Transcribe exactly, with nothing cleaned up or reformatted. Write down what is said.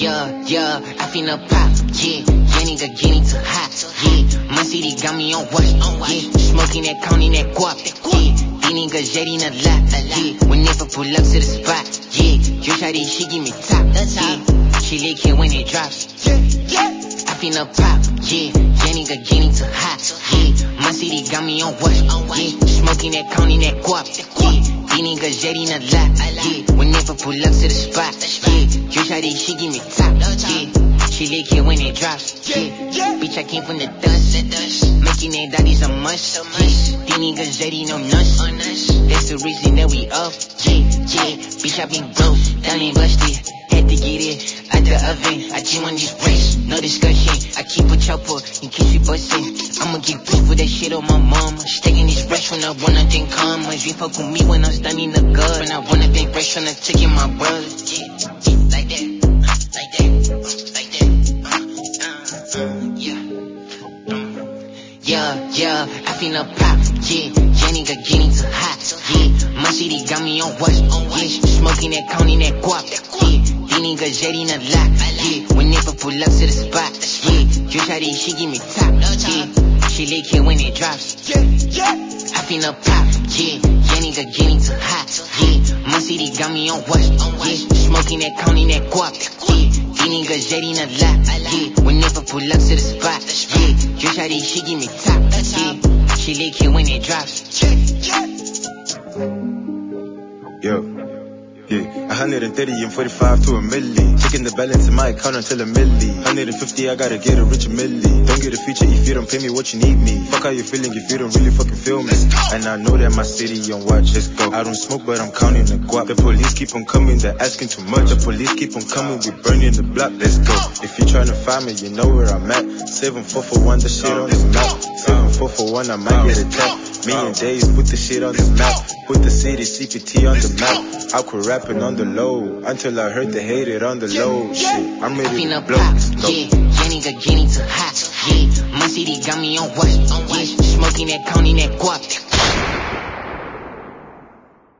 yeah, yeah, I finna pop, yeah, yeah, nigga getting too hot, yeah, my city got me on watch, yeah, smoking that, counting that guap, yeah, these niggas jetting a lot, yeah, whenever pull up to the spot, yeah, you try this, she give me top, yeah, she lick it when it drops, I finna pop, yeah, yeah, nigga getting too hot, yeah, my city got me on watch, yeah, smoking that, counting that guap, yeah, these niggas jetting a lot, yeah, whenever pull up to the spot, yeah, you try this, she give me top, yeah, she lick it when it drops, yeah, bitch I came from the dust, making it daddies a must, yeah, these niggas jetting no nuts, that's the reason that we up, yeah, yeah, bitch I been broke, down and busted, had to get it out the oven, I just want this race, no discussion, I keep a chopper in case we bustin', I'ma get proof for that shit on my mama, staking this rest when I wanna then come, my dream fuck with me when I'm standing the gut, when I wanna then rest when I'm taking my brother, yeah, yeah, like that, like that, like that, uh, uh, yeah, yeah, yeah, I finna pop, yeah, yeah, nigga getting too hot, yeah, my city got me on watch, yeah, smoking that, counting that guap, yeah, these niggas jetting a lot, yeah, whenever pull up to the spot, yeah, you try this, she give me top, yeah, she lick it when it drops, I finna pop, yeah, yeah, nigga getting too hot, yeah, my city got me on watch, yeah, smoking that, counting that guap, yeah, these niggas jetting a lot, yeah, whenever pull up to the spot, yeah, you try this, she give me top, yeah, she lick it when it drops. Yo, yeah, one hundred thirty and forty-five to a milli. Checking the balance in my account until a milli. one hundred fifty, I gotta get a rich milli. Don't get a feature if you don't pay me what you need me. Fuck how you feeling if you don't really fucking feel me. And I know that my city on watch, let's go. I don't smoke but I'm counting the guap. The police keep on coming, they're asking too much. The police keep on coming, we burning the block, let's go. If you tryna find me, you know where I'm at. seven four four one, the shit on the map. seven four four one, I might get a tap. Million days, put the shit on the map. Put the city C P T on the map. I quit rapping on the low until I heard they hate it on the low. Shit, I'm ready to blow. Pop, yeah, yeah, nigga getting too hot, yeah, my city got me on watch, yeah, smoking that, counting that guap,